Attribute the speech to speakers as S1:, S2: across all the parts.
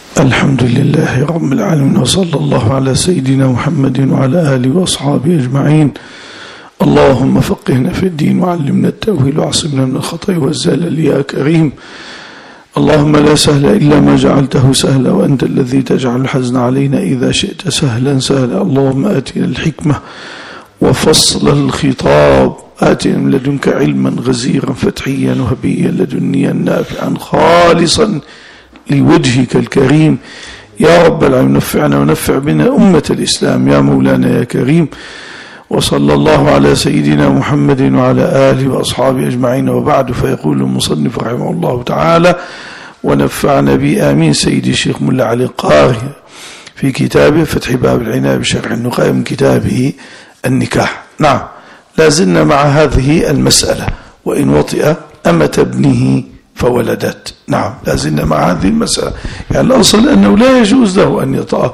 S1: الحمد لله رب العالمين، وصلى الله على سيدنا محمد وعلى آله وأصحابه أجمعين. اللهم فقهنا في الدين وعلمنا التأويل وعصمنا من الخطأ والزلل يا كريم. اللهم لا سهل إلا ما جعلته سهلا، وأنت الذي تجعل الحزن علينا إذا شئت سهلا سهلا. اللهم آتنا الحكمة وفصل الخطاب، آتنا من لدنك علما غزيرا فتحيا وهبيا لدنيا نافعا خالصا لوجهك الكريم يا رب العالمين. نفعنا ونفع بنا أمة الإسلام يا مولانا يا كريم. وصلى الله على سيدنا محمد وعلى آله وأصحابه أجمعين، وبعد. فيقول المصنف رحمه الله تعالى: ونفعنا به آمين. سيدي الشيخ ملا علي القاري في كتابه فتح باب العناية بشرح النقاء من كتابه النكاح. نعم، لازلنا مع هذه المسألة: وإن وطئ أمة ابنه فولدت. نعم، لازلنا مع هذه المسألة. يعني الأصل أنه لا يجوز له أن يطأ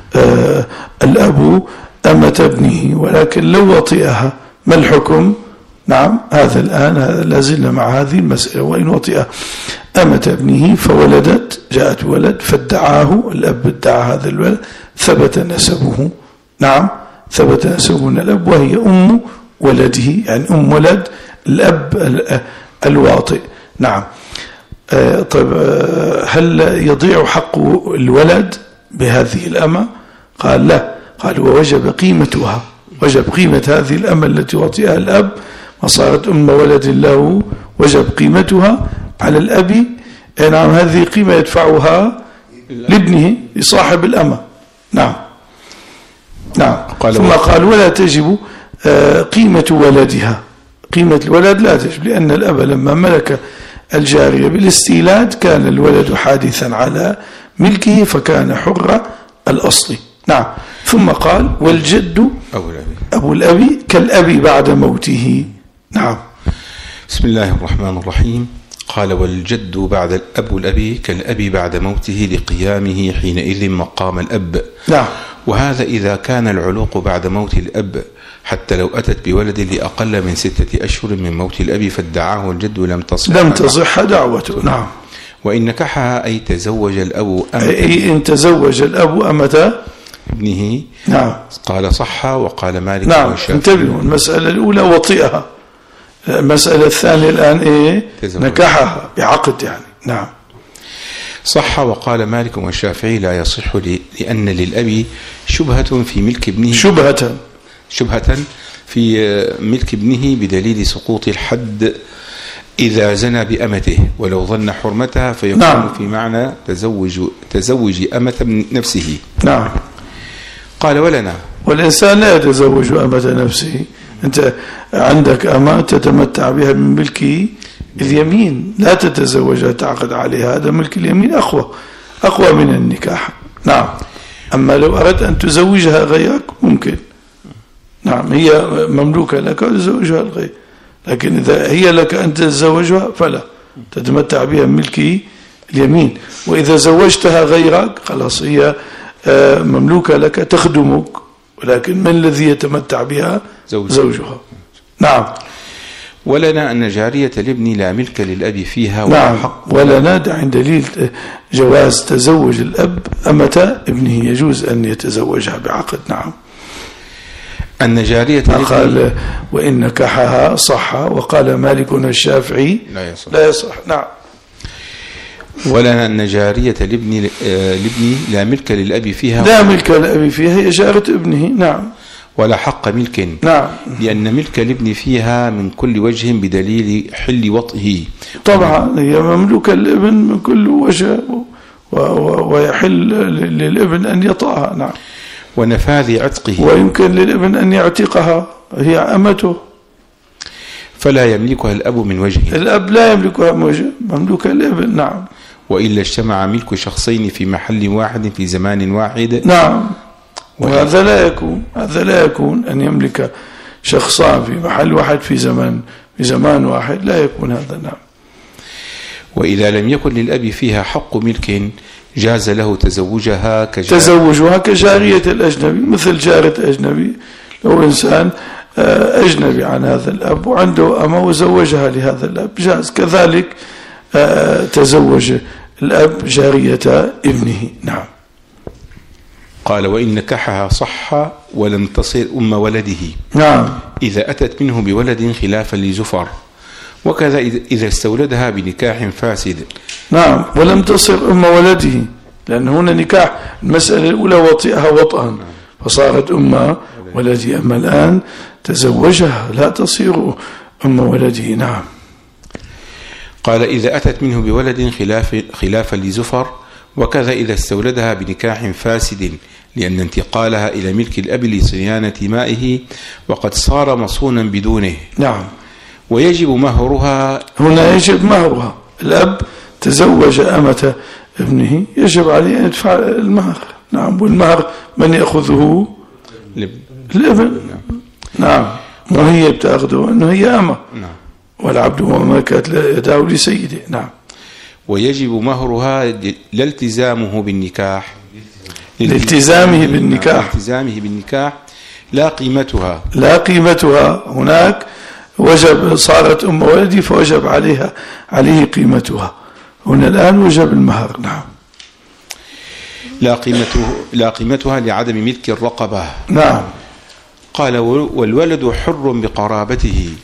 S1: الأب أمة ابنه، ولكن لو وطئها ما الحكم؟ نعم، هذا الآن لازلنا مع هذه المسألة. وإن وطئ أمة ابنه فولدت، جاءت ولد فادعاه الأب، ادعى هذا الولد، ثبت نسبه. نعم، ثبت نسبه من الأب، وهي أم ولده، يعني أم ولد الأب الواطئ. نعم. طيب، هل يضيع حق الولد بهذه الأمة؟ قال لا، قال ووجب قيمتها، وجب قيمة هذه الأمة التي وطئها الأب، ما صارت أم ولد له، وجب قيمتها على الأب. نعم، هذه قيمة يدفعها لابنه لصاحب الأمة. نعم نعم. ثم قال ولا تجب قيمة ولدها، قيمة الولد لا تجب، لأن الأب لما ملك الجارية بالاستيلاد كان الولد حادثا على ملكه، فكان حر الأصل. نعم. ثم قال والجد أبو الأب كالأب بعد موته. نعم.
S2: بسم الله الرحمن الرحيم. قال والجد بعد أبو الأب كالأب بعد موته لقيامه حينئذ مقام الأب.
S1: نعم.
S2: وهذا إذا كان العلوق بعد موت الأب، حتى لو أتت بولد لأقل من 6 أشهر من موت الأب فادعاه الجد لم تصح
S1: دعوته. نعم.
S2: وإن نكحها أي تزوج الأب
S1: أي إن تزوج الأب أمة
S2: ابنه.
S1: نعم.
S2: قال صح، وقال مالك.
S1: نعم، انتبهوا، المسألة الأولى وطئها، المسألة الثانية الآن إيه؟ نكحها بعقد يعني. نعم.
S2: صح، وقال مالك والشافعي لا يصح لأن للأب شبهة في ملك ابنه، شبهة في ملك ابنه بدليل سقوط الحد إذا زنى بأمته، ولو ظن حرمتها فيكون نعم. في معنى تزوج أمة نفسه.
S1: نعم.
S2: قال ولنا،
S1: والإنسان لا يتزوج أمة نفسه. أنت عندك أمة تتمتع بها من ملك اليمين، لا تتزوجها تعقد عليها، هذا ملك اليمين أقوى من النكاح. نعم. أما لو أردت أن تزوجها غيرك ممكن. نعم، هي مملوكة لك وتزوجها الغير، لكن إذا هي لك أن تتزوجها فلا، تتمتع بها من ملك اليمين. وإذا زوجتها غيرك خلاص هي مملوكة لك تخدمك، ولكن من الذي يتمتع بها؟ زوجها. نعم.
S2: ولنا أن جارية الابن لا ملك للأب فيها ولا
S1: نعم.
S2: حق.
S1: ولنا عن دليل جواز تزوج الأب أمة ابنه، يجوز أن يتزوجها بعقد. نعم.
S2: أن جارية
S1: قال وإن نكحها صح، وقال مالك الشافعي لا يصح. نعم.
S2: ولنا أن جارية الابن لا ملك للأب فيها،
S1: لا ملك للأب فيها، هي جارة ابنه. نعم.
S2: ولا حق ملك.
S1: نعم.
S2: لأن ملك الابن فيها من كل وجه بدليل حل وطئه.
S1: طبعا هي مملوكة الابن من كل وجه، ويحل للابن أن يطأها. نعم.
S2: ونفاذ عتقه،
S1: ويمكن للابن أن يعتقها، هي أمته،
S2: فلا يملكها الأب من وجه. الأب
S1: لا يملكها من وجه، مملوكة الابن. نعم.
S2: وإلا اجتمع ملك شخصين في محل واحد في زمان واحد.
S1: نعم. وهذا لا يكون أن يملك شخصان في محل واحد في زمان واحد، لا يكون هذا. نعم.
S2: وإذا لم يكن للأب فيها حق ملك جاز له تزوجها
S1: كجارية الأجنبي، مثل جارة أجنبي. لو إنسان أجنبي عن هذا الأب وعنده أمة وزوجها لهذا الأب جاز. كذلك تزوج الأب جارية ابنه. نعم.
S2: قال وإن نكحها صح ولم تصر أم ولده.
S1: نعم.
S2: إذا أتت منه بولد خلافا لزفر، وكذا إذا استولدها بنكاح فاسد.
S1: نعم، ولم تصر أم ولده، لأن هنا نكاح المسألة الأولى وطئها وطئا فصارت أم ولده، أما الآن تزوجها لا تصير أم ولده. نعم.
S2: قال إذا أتت منه بولد خلافا لزفر، وكذا إذا استولدها بنكاح فاسد، لأن انتقالها إلى ملك الأب لصيانة مائه وقد صار مصونا بدونه.
S1: نعم.
S2: ويجب مهرها، هنا
S1: يجب مهرها. الأب تزوج أمة ابنه يجب عليه أن يدفع المهر. نعم. والمهر من يأخذه؟ الابن.
S2: نعم.
S1: وهي بتأخذه أنه هي أمة. نعم. والعبد وما كانت يداه لسيده. نعم.
S2: ويجب مهرها لالتزامه بالنكاح،
S1: لالتزامه
S2: بالنكاح لا قيمتها.
S1: هناك وجب، صارت أم ولدي فوجب عليه قيمتها. هنا الآن وجب المهر. نعم.
S2: لا قيمتها لعدم ملك الرقبة.
S1: نعم.
S2: قال والولد حر بقرابته.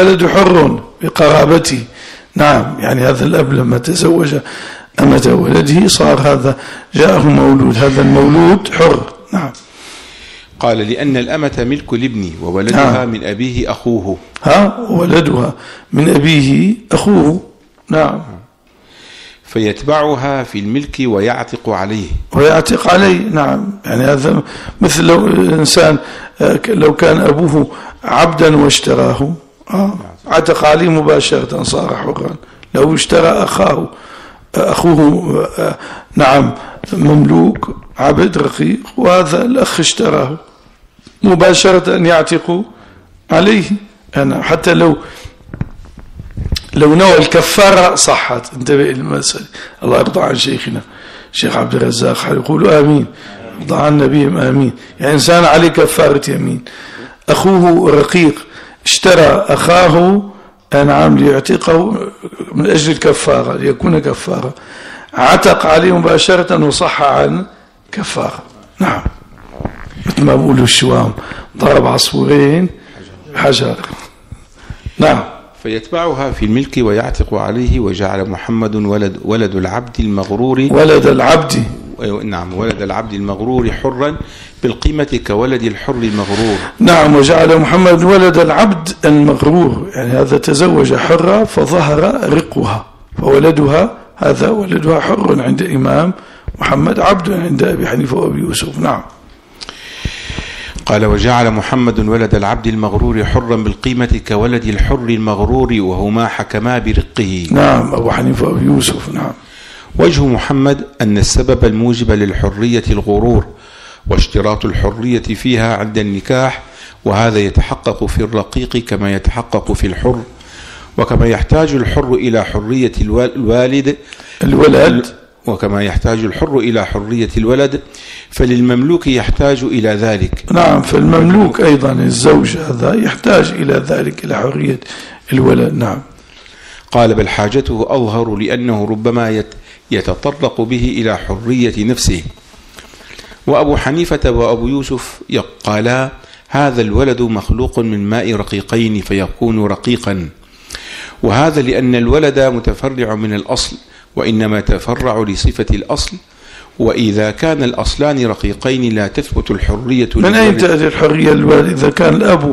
S1: نعم. يعني هذا الأب لما تزوج أمة ولده صار هذا جاءه مولود، هذا المولود حر. نعم.
S2: قال لأن الأمة ملك الابن وولدها من أبيه أخوه.
S1: ولدها من أبيه أخوه. نعم.
S2: فيتبعها في الملك ويعتق عليه.
S1: نعم. يعني هذا مثل لو الإنسان لو كان أبوه عبدا واشتراه عتق عليه مباشرة صار حرا. لو اشترى أخوه نعم مملوك عبد رقيق، وهذا الأخ اشتراه مباشرة أن يعتق عليه. أنا حتى لو نوى الكفارة صحت. انتبه المسألة. الله يرضى عن شيخنا الشيخ عبد الرزاق يقولوا آمين، يرضى عن نبيهم آمين. يعني إنسان عليه كفارة يمين، أخوه رقيق اشترى أخاه نعم ليعتقه من أجل الكفارة ليكون كفارة، عتق عليه مباشرة وصح عن كفارة. نعم. مثل ما بقولوا الشوام ضرب عصفورين حجر. نعم.
S2: فيتبعها في الملك ويعتق عليه. وجعل محمد ولد العبد المغرور ولد العبد المغرور حرا بالقيمة كولد الحر المغرور.
S1: نعم. وجعل محمد ولد العبد المغرور، يعني هذا تزوج حرة فظهر رقها، فولدها هذا ولدها حر عند إمام محمد، عبد عند أبي حنيفة وأبي يوسف. نعم.
S2: قال وجعل محمد ولد العبد المغرور حرا بالقيمة كولد الحر المغرور، وهما حكما برقه.
S1: نعم. أبو حنيفة وأبي يوسف. نعم.
S2: وجه محمد أن السبب الموجب للحرية الغرور، واشتراط الحرية فيها عند النكاح، وهذا يتحقق في الرقيق كما يتحقق في الحر، وكما يحتاج الحر إلى حرية الولد وكما يحتاج الحر إلى حرية الولد، فللمملوك يحتاج إلى ذلك.
S1: نعم. فالمملوك أيضا الزوج هذا يحتاج إلى ذلك، إلى حرية الولد. نعم.
S2: قال بل حاجته أظهر، لأنه ربما يتطرق به إلى حرية نفسه. وأبو حنيفة وأبو يوسف قالا هذا الولد مخلوق من ماء رقيقين فيكون رقيقا، وهذا لأن الولد متفرع من الأصل، وإنما تفرع لصفة الأصل، وإذا كان الأصلان رقيقين لا تثبت الحرية.
S1: من أين تأتي الحرية الوالد إذا كان الأب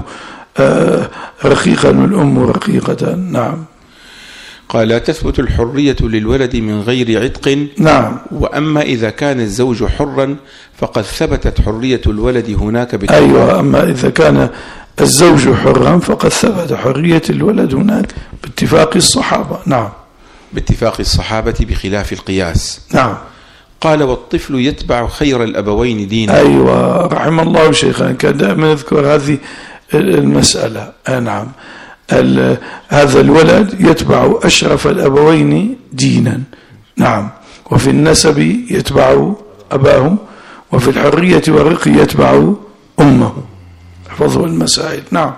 S1: رقيقا والأم رقيقة؟ نعم.
S2: قال لا تثبت الحرية للولد من غير عتق.
S1: نعم.
S2: وأما إذا كان الزوج حرا فقد ثبتت حرية الولد هناك
S1: أيوة. أما إذا كان الزوج حرا فقد ثبت حرية الولد هناك باتفاق الصحابة. نعم.
S2: باتفاق الصحابة بخلاف القياس.
S1: نعم.
S2: قال والطفل يتبع خير الأبوين دينا.
S1: أيوة. رحم الله شيخنا كان دائما يذكر هذه المسألة. نعم. هذا الولد يتبع أشرف الأبوين دينا. نعم. وفي النسب يتبع أباه، وفي الحرية والرق يتبع أمه. احفظوا المسائل. نعم.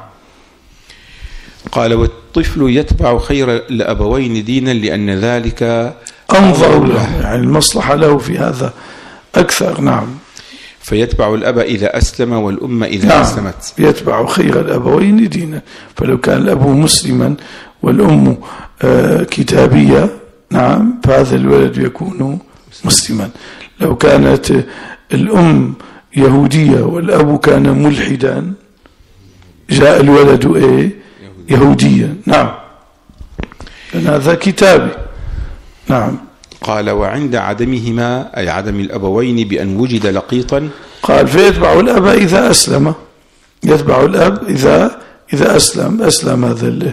S2: قال والطفل يتبع خير الأبوين دينا لأن ذلك
S1: أنظر له، يعني المصلحة له في هذا أكثر. نعم.
S2: فيتبع الأب إذا أسلم والأم إذا
S1: نعم.
S2: أسلمت.
S1: يتبع خير الأبوين دينا. فلو كان الأب مسلما والأم كتابية، نعم، فهذا الولد يكون مسلما. لو كانت الأم يهودية والأب كان ملحدا جاء الولد يهوديا. نعم، لأن هذا كتابي. نعم.
S2: قال وعند عدمهما أي عدم الأبوين بأن وجد لقيطا،
S1: قال فيتبع الأب إذا أسلم. يتبع الأب إذا أسلم هذا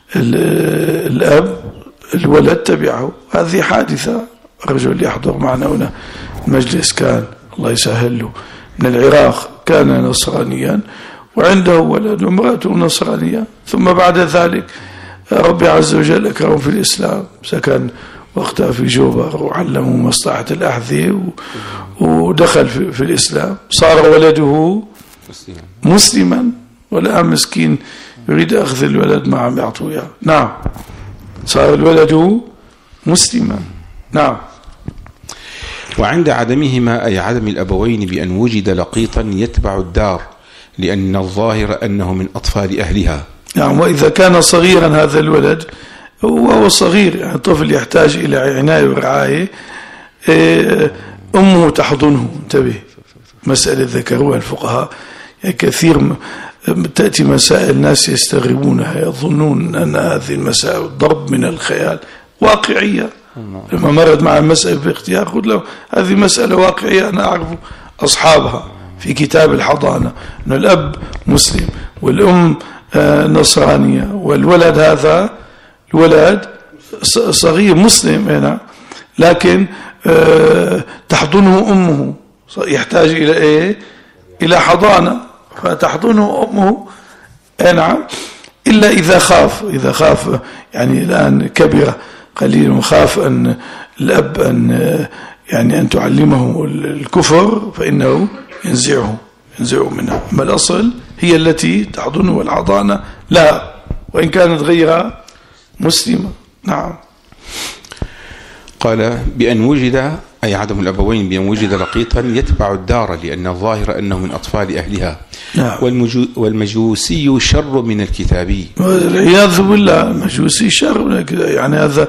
S1: الأب، الولد تبعه. هذه حادثة. رجل يحضر معنا هنا المجلس كان الله يسهل له من العراق، كان نصرانيا وعنده ولد وامرأته نصرانية، ثم بعد ذلك ربي عز وجل أكرمه في الإسلام، سكن وقتها في جوبر وعلمه مصلحة الأحذية ودخل في الإسلام، صار ولده مسلما، والآن مسكين يريد أخذ الولد ما عم يعطوه إياه. نعم، صار الولد مسلما. نعم.
S2: وعند عدمهما أي عدم الأبوين بأن وجد لقيطا يتبع الدار لأن الظاهر أنه من أطفال أهلها.
S1: نعم. وإذا كان صغيرا هذا الولد، وهو صغير يعني طفل يحتاج إلى عناية ورعاية، أمه تحضنه. انتبه، مسألة ذكروها الفقهاء يعني كثير تأتي مسائل الناس يستغربونها، يظنون أن هذه المسائل ضرب من الخيال، واقعية. لما مرت مع المسألة في اختيار قلت له هذه مسألة واقعية، أنا أعرف أصحابها في كتاب الحضانة، أن الأب مسلم والأم نصرانية، والولد هذا الولد صغير مسلم هنا، لكن تحضنه أمه، يحتاج إلى إلى حضانة، فتحضنه أمه. نعم، إلا إذا خاف يعني الآن كبر قليل وخاف أن الأب أن تعلمه الكفر، فإنه ينزعه منها. أما الأصل هي التي تحضنه والحضانة لها، وإن كانت غير مسلمة. نعم.
S2: قال بأن وجد أي عدم الأبوين بأن وجد لقيطا يتبع الدار لأن الظاهر أنه من أطفال أهلها.
S1: نعم.
S2: والمجوسي شر من الكتابي،
S1: والعياذ بالله. المجوسي شر من الكتابي، يعني هذا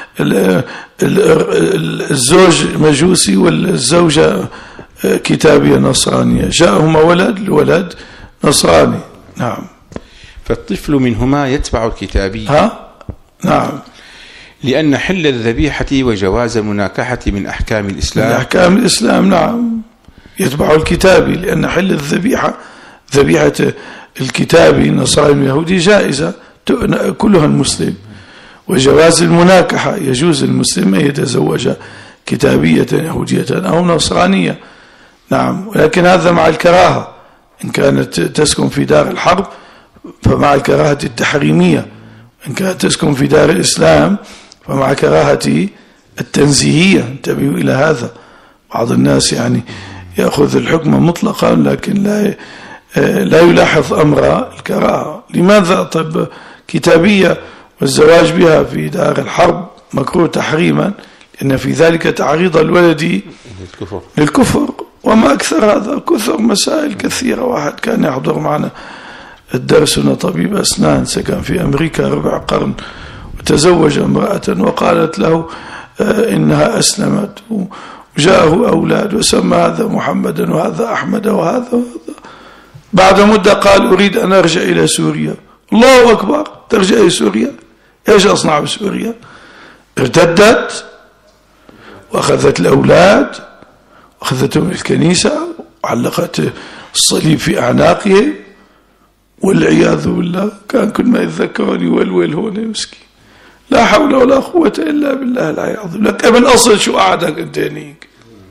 S1: الزوج مجوسي والزوجة كتابية نصرانية، جاءهما الولد نصراني. نعم.
S2: فالطفل منهما يتبع الكتابي.
S1: نعم.
S2: لأن حل الذبيحة وجواز المناكحة من أحكام الإسلام.
S1: من أحكام الإسلام. نعم، يتبع الكتابي، لأن حل ذبيحة الكتابي النصراني اليهودي جائزة كلها المسلم، وجواز المناكحة يجوز المسلم أن يتزوج كتابية يهودية أو نصرانية. نعم، ولكن هذا مع الكراهة. إن كانت تسكن في دار الحرب فمع الكراهة التحريمية، إن كانت تسكن في دار الإسلام فمع كراهة التنزيهية. انتبهوا إلى هذا. بعض الناس يعني يأخذ الحكم مطلقا لكن لا يلاحظ أمر الكراهة. لماذا؟ طب كتابية والزواج بها في دار الحرب مكروه تحريما، لأن في ذلك تعريض الولد للكفر. وما أكثر هذا، كثر مسائل كثيرة. واحد كان يحضر معنا الدرس، طبيب أسنان سكن في أمريكا 4 قرن، وتزوج امرأة وقالت له إنها أسلمت، وجاءه أولاد وسمى هذا محمدا وهذا أحمد وهذا. بعد مدة قال أريد أن أرجع إلى سوريا. الله أكبر، ترجع إلى سوريا؟ إيش أصنع بسوريا؟ ارتدت وأخذت الأولاد وأخذتهم الكنيسة وعلقت الصليب في أعناقه، والعياذ بالله. كان كل ما يتذكرني يولول هون مسكين. لا حول ولا قوة إلا بالله العلي العظيم. لك ابن أصل شو قعدك انت هنيك؟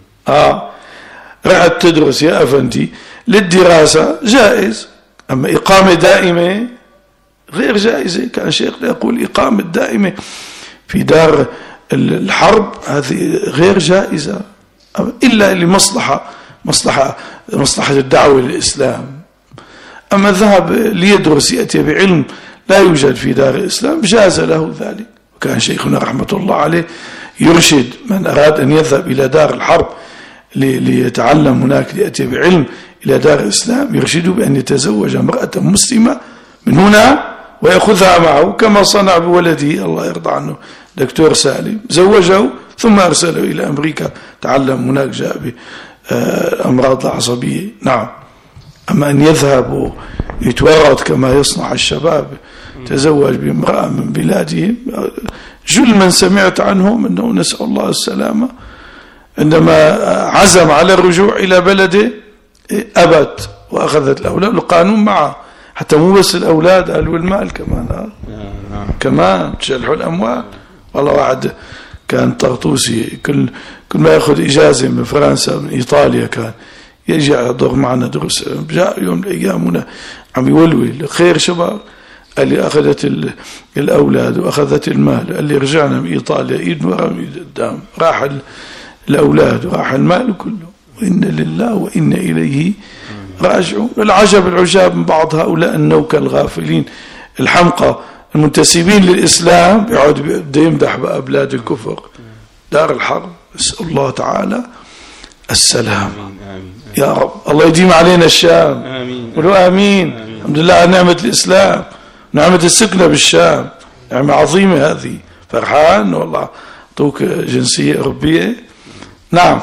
S1: رحت تدرس يا أفندي، للدراسة جائز، أما إقامة دائمة غير جائزة. كان شيخنا يقول إقامة دائمة في دار الحرب هذه غير جائزة إلا لمصلحة الدعوة للإسلام. أما الذهب ليدرس يأتي بعلم لا يوجد في دار الإسلام جاز له ذلك. وكان شيخنا رحمة الله عليه يرشد من أراد أن يذهب إلى دار الحرب ليتعلم هناك ليأتي بعلم إلى دار الإسلام، يرشده بأن يتزوج امرأة مسلمة من هنا ويأخذها معه، كما صنع بولده الله يرضى عنه دكتور سالم، زوجه ثم أرسله إلى أمريكا تعلم هناك، جاء بأمراض العصبية. نعم. أما أن يذهب ويتورط كما يصنع الشباب، تزوج بامرأة من بلادهم، جل من سمعت عنهم أنه نسأل الله السلامة عندما عزم على الرجوع إلى بلده أبت وأخذت الأولاد، القانون معه حتى مو بس الأولاد، قالوا المال كمان، كمان تشلحوا الأموال. والله واحد كان طرطوسي كل ما يأخذ إجازة من فرنسا من إيطاليا كان يجي يحضر معنا دروس، جاء يوم من الأيام هنا عم يولول خير شباب، قال لي أخذت الأولاد وأخذت المال، قال لي رجعنا من إيطاليا إيد ورا إيد قدام، راح الأولاد وراح المال كله، وإن لله وإن إليه راجعون. العجب العجاب من بعض هؤلاء النوكة الغافلين الحمقى المنتسبين للإسلام يقعد يمدح بقى بلاد الكفر دار الحرب. نسأل الله تعالى السلام. يا رب الله يديم علينا الشام. قولوا آمين. الحمد لله على نعمة الإسلام، نعمة السكنة بالشام، نعمة عظيمة هذه. فرحان والله أعطوك جنسية أوروبية. نعم.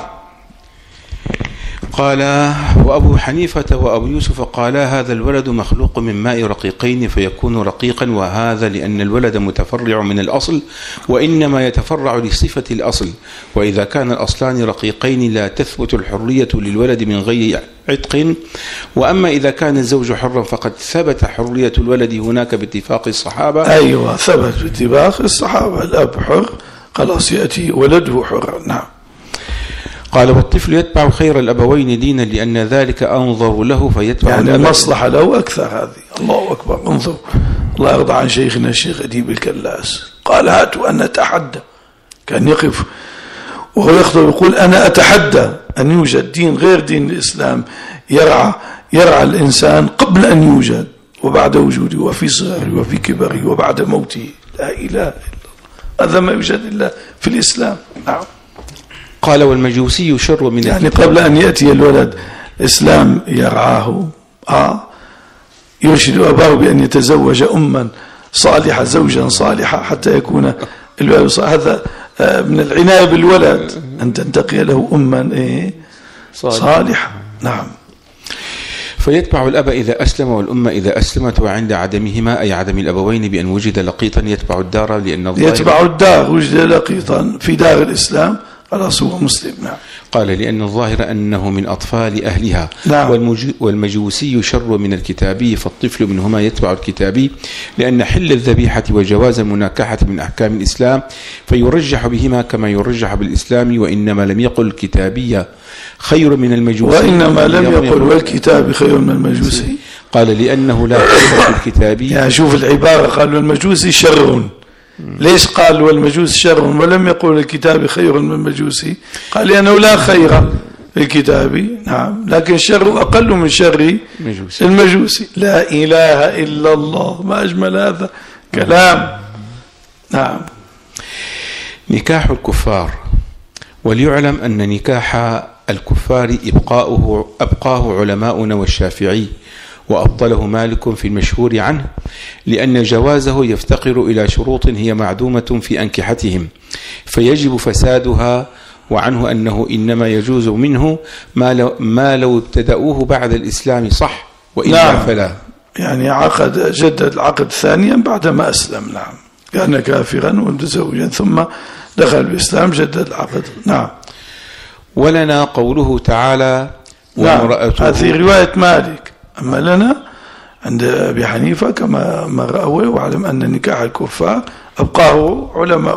S2: قال وأبو حنيفة وأبو يوسف قالا هذا الولد مخلوق من ماء رقيقين فيكون رقيقا، وهذا لأن الولد متفرع من الأصل وإنما يتفرع لصفة الأصل، وإذا كان الأصلان رقيقين لا تثبت الحرية للولد من غير عتق، وأما إذا كان الزوج حرا فقد ثبت حرية الولد هناك باتفاق الصحابة.
S1: أيوة ثبت باتفاق الصحابة، الأب حر خلاص يأتي ولده حرا. نعم.
S2: قال والطفل يتبع خير الأبوين دينا لأن ذلك أنظر له فيتبع
S1: يعني المصلحة له أكثر. هذه الله أكبر. انظر، الله يرضى عن شيخنا الشيخ أديب الكلاس قال هاتوا أن نتحدى، كان يقف وهو يخطب يقول أنا أتحدى أن يوجد دين غير دين الإسلام يرعى الإنسان قبل أن يوجد وبعد وجوده وفي صغره وفي كبره وبعد موته. لا إله إلا الله، هذا ما يوجد إلا في الإسلام. نعم.
S2: قال والمجوسي شر من
S1: يعني قبل أن يأتي الولد الإسلام يرعاه، يرشد أباه بأن يتزوج أما صالحة زوجا صالحة حتى يكون الولد صالح. هذا من العناية بالولد أن تنتقي له أما صالحة. نعم.
S2: فيتبع الأب إذا أسلم والأم إذا أسلمت، وعند عدمهما أي عدم الأبوين بأن وجد لقيطا يتبع الدار، لأن
S1: يتبع الدار وجد لقيطا في دار الإسلام خلاص هو مسلم. نعم.
S2: قال لأن الظاهر أنه من أطفال أهلها.
S1: نعم.
S2: والمجوسي شر من الكتابي، فالطفل منهما يتبع الكتابي، لأن حل الذبيحة وجواز المناكحة من أحكام الإسلام فيرجح بهما كما يرجح بالإسلام، وإنما لم يقل الكتابية خير من المجوسي،
S1: وإنما لم يقل والكتاب خير من المجوسي.
S2: قال لأنه لا خير في الكتابي.
S1: يعني شوف العبارة، قال والمجوسي شر، ليش قال والمجوس شر ولم يقول الكتاب خير من المجوسي؟ قال لأنه لا خير في الكتاب. نعم. لكن شر أقل من شر المجوسي. لا إله إلا الله، ما أجمل هذا كلام. نعم.
S2: نكاح الكفار. وليعلم أن نكاح الكفار أبقاه علماؤنا والشافعي، وأبطله مالك في المشهور عنه، لأن جوازه يفتقر إلى شروط هي معدومة في أنكحتهم فيجب فسادها، وعنه أنه إنما يجوز منه ما لو ابتدأوه بعد الإسلام صح، وإلا
S1: نعم.
S2: فلا.
S1: يعني جدد العقد ثانيا بعدما أسلم. نعم. كان كافرا ومتزوجا ثم دخل الإسلام جدد العقد. نعم.
S2: ولنا قوله تعالى
S1: وامرأته. هذه رواية مالك. أما لنا عند أبي حنيفة كما رأوه وعلم أن نكاح الكفار أبقاه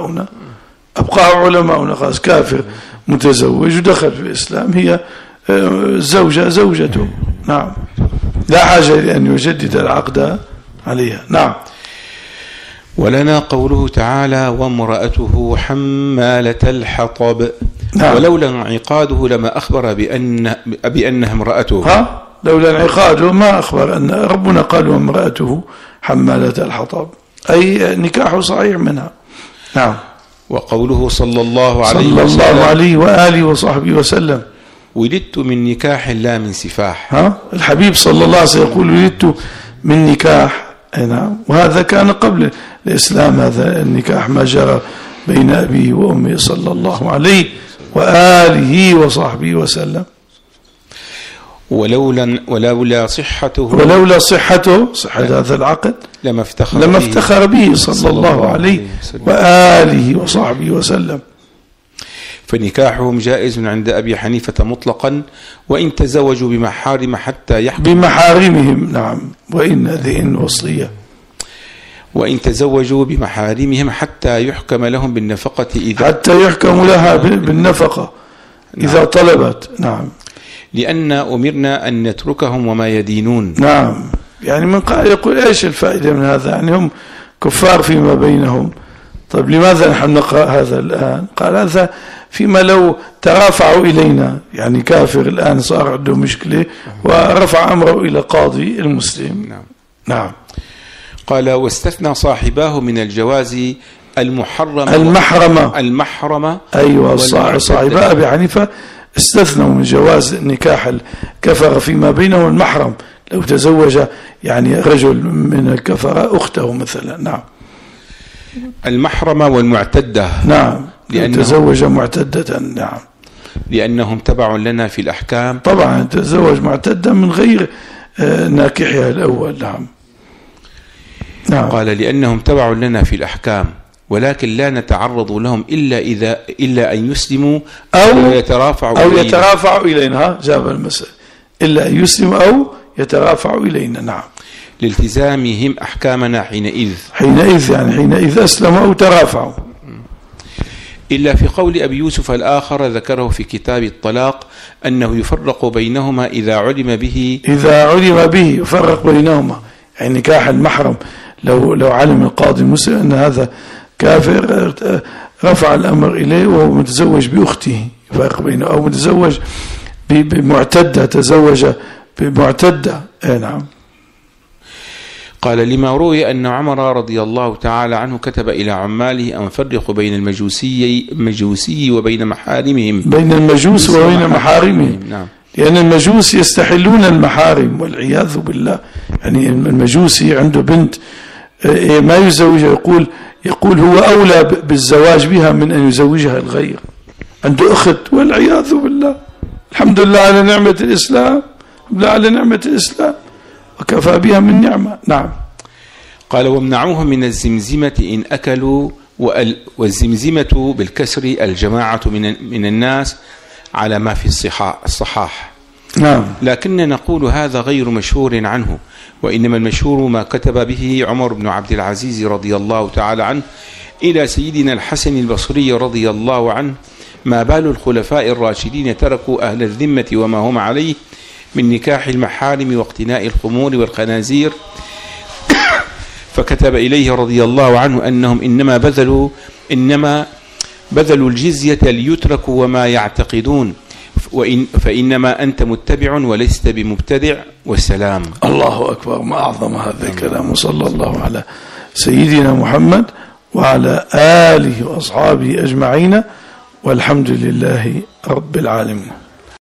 S1: علماؤنا خاص كافر متزوج ودخل في الإسلام هي زوجته. نعم. لا حاجة لأن يجدد العقد عليها. نعم.
S2: ولنا قوله تعالى وامرأته حمالة الحطب.
S1: نعم.
S2: ولولا انعقاده لما أخبر بأنها امرأته.
S1: لولا انعقاده ما أخبر أن ربنا قال وامرأته حمالة الحطب، أي نكاح صحيح منها. نعم.
S2: وقوله صلى الله
S1: عليه وآله وصحبه وسلم:
S2: ولدت من نكاح لا من سفاح.
S1: الحبيب صلى الله عليه وسلم يقول: ولدت من نكاح. نعم. وهذا كان قبل الإسلام، هذا النكاح ما جرى بين أبيه وأمه صلى الله عليه وآله وصحبه وسلم.
S2: ولولا صحته
S1: صحة هذا العقد لما
S2: افتخر
S1: به صلى الله عليه وآله وصحبه وسلم.
S2: فنكاحهم جائز عند أبي حنيفة مطلقا، وإن تزوجوا بمحارم حتى يحكم
S1: بمحارمهم. نعم. وإن ذئن وصية.
S2: وإن تزوجوا بمحارمهم حتى يحكم لهم بالنفقة
S1: حتى يحكم لها بالنفقة إذا طلبت. نعم.
S2: لأن أمرنا أن نتركهم وما يدينون.
S1: نعم. يعني من قال يقول: إيش الفائدة من هذا؟ يعني هم كفار فيما بينهم، طيب لماذا نحن نقرأ هذا الآن؟ قال: هذا فيما لو ترافعوا إلينا، يعني كافر الآن صار عنده مشكلة ورفع أمره إلى قاضي المسلم.
S2: نعم. قال: واستثنى صاحباه من الجواز المحرمة.
S1: أيوة. صاحباء أبي حنيفة استثنوا من جواز نكاح الكفر فيما بينهم المحرم، لو تزوج يعني رجل من الكفر أخته مثلا. نعم.
S2: المحرمة والمعتدة.
S1: نعم. تزوج معتدة. نعم.
S2: لأنهم تبع لنا في الأحكام.
S1: طبعا تزوج معتدة من غير ناكحها الأول. نعم.
S2: نعم. قال: لأنهم تبع لنا في الأحكام، ولكن لا نتعرض لهم إلا أن يسلموا أو
S1: يترافعوا إلينا. جاب المسألة: إلا أن يسلموا أو يترافعوا إلينا. نعم.
S2: لالتزامهم أحكامنا حينئذ
S1: يعني حينئذ أسلموا أو ترافعوا.
S2: إلا في قول أبي يوسف الآخر ذكره في كتاب الطلاق أنه يفرق بينهما إذا علم به
S1: يفرق بينهما، يعني نكاح المحرم لو علم القاضي المسلم أن هذا كافر رفع الأمر إليه وهو متزوج بأخته، يفرق بينه، أو متزوج بمعتدة تزوج بمعتدة. نعم.
S2: قال: لما روي أن عمر رضي الله تعالى عنه كتب إلى عماله أن فرقوا بين المجوسي وبين محارمهم.
S1: بين المجوس وبين محارمهم.
S2: نعم.
S1: لأن المجوس يستحلون المحارم والعياذ بالله. يعني المجوسي عنده بنت ما يزوجها، يقول هو أولى بالزواج بها من أن يزوجها الغير. عنده أخت والعياذ بالله. الحمد لله على نعمة الإسلام، وكفى بها من نعمة. نعم.
S2: قال: وامنعوهم من الزمزمة إن أكلوا، والزمزمة بالكسر الجماعة من الناس على ما في الصحاح.
S1: نعم.
S2: لكن نقول هذا غير مشهور عنه، وإنما المشهور ما كتب به عمر بن عبد العزيز رضي الله تعالى عنه إلى سيدنا الحسن البصري رضي الله عنه: ما بال الخلفاء الراشدين تركوا أهل الذمة وما هم عليه من نكاح المحارم واقتناء الخمور والخنازير. فكتب إليه رضي الله عنه أنهم إنما بذلوا الجزية ليتركوا وما يعتقدون، فإنما أنت متبع ولست بمبتدع، والسلام.
S1: الله أكبر. ما أعظم هذا الكلام. صلى الله على سيدنا محمد وعلى آله وأصحابه أجمعين، والحمد لله رب العالمين.